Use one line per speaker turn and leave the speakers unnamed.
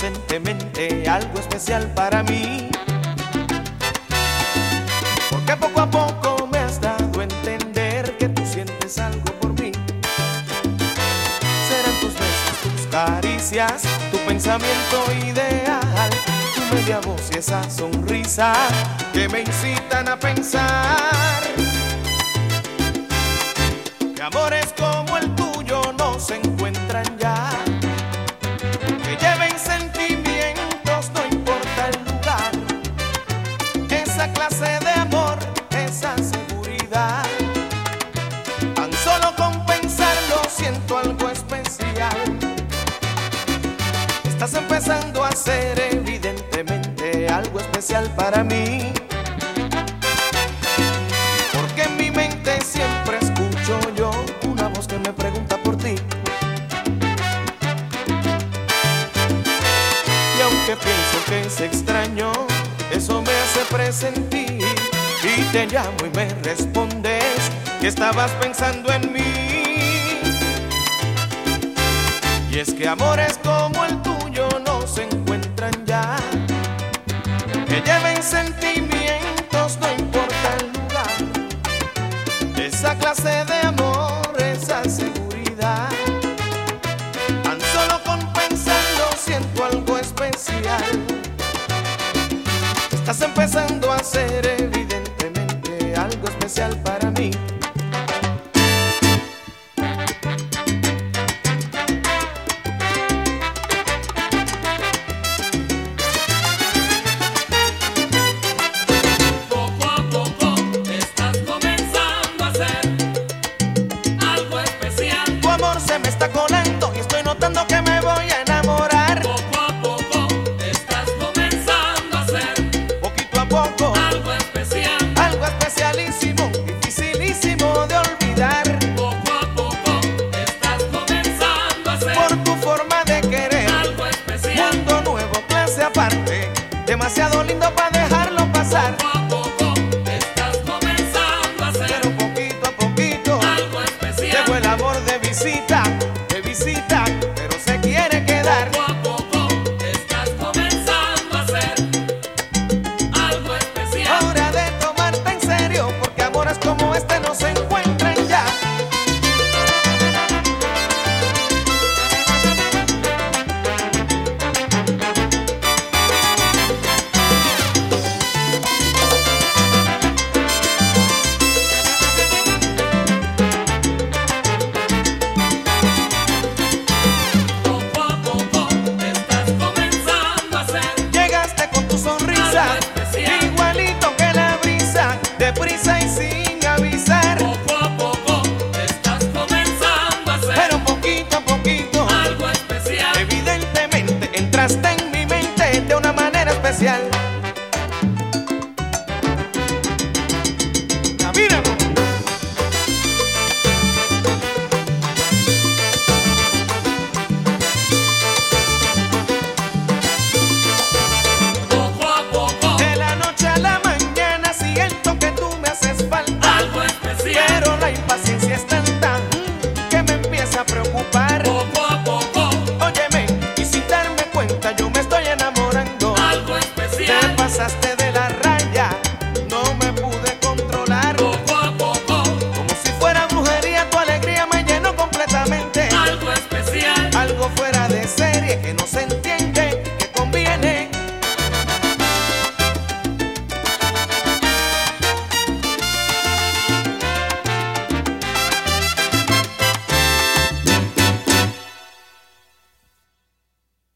evidentemente algo especial para mí. Porque poco a poco me has dado a entender que tú sientes algo por mí. Serán tus besos, tus caricias, tu pensamiento ideal, tu media voz y esa sonrisa que me incitan a pensar que amores como el tuyo no se encuentran ya, que lleven sentimientos, no importa el lugar, esa clase de amor, esa seguridad. Tan solo con pensarlo siento algo especial. Estás empezando a ser evidentemente algo especial para mí. Porque en mi mente siempre escucho yo una voz que me pregunta por ti. Y aunque pienso que es extraño, eso me hace presentir. Y te llamo y me respondes que estabas pensando en mí. Y es que amores como el tuyo no se encuentran ya, que lleven sentimientos, no importa el lugar, esa clase de amor, esa seguridad. Tan solo con pensarlo siento algo especial. Estás empezando a ser evidentemente algo especial para mí. Se me está colando y estoy notando que me voy a enamorar.
Poco a poco estás comenzando a hacer,
poquito a poco,
algo especial,
algo especialísimo, dificilísimo de olvidar.
Poco a poco estás comenzando a hacer,
por tu forma de querer,
algo especial,
mundo nuevo, clase aparte, demasiado lindo para dejarlo pasar.
Poco a poco estás comenzando a hacer,
Pero poquito a poquito,
algo especial,
llegó el amor de visita, pero se quiere quedar.
Poco a poco estás comenzando a hacer, algo especial.
Hora de tomarte en serio, porque amores como este no se encuentran ya.
Poco a poco estás comenzando a hacer,
Llegaste con tu sonrisa,
algo especial,
igualito que la brisa, deprisa y sin avisar.
Poco a poco estás comenzando a hacer,
Pero poquito a poquito,
algo especial.
evidentemente entraste en mi mente de una manera especial.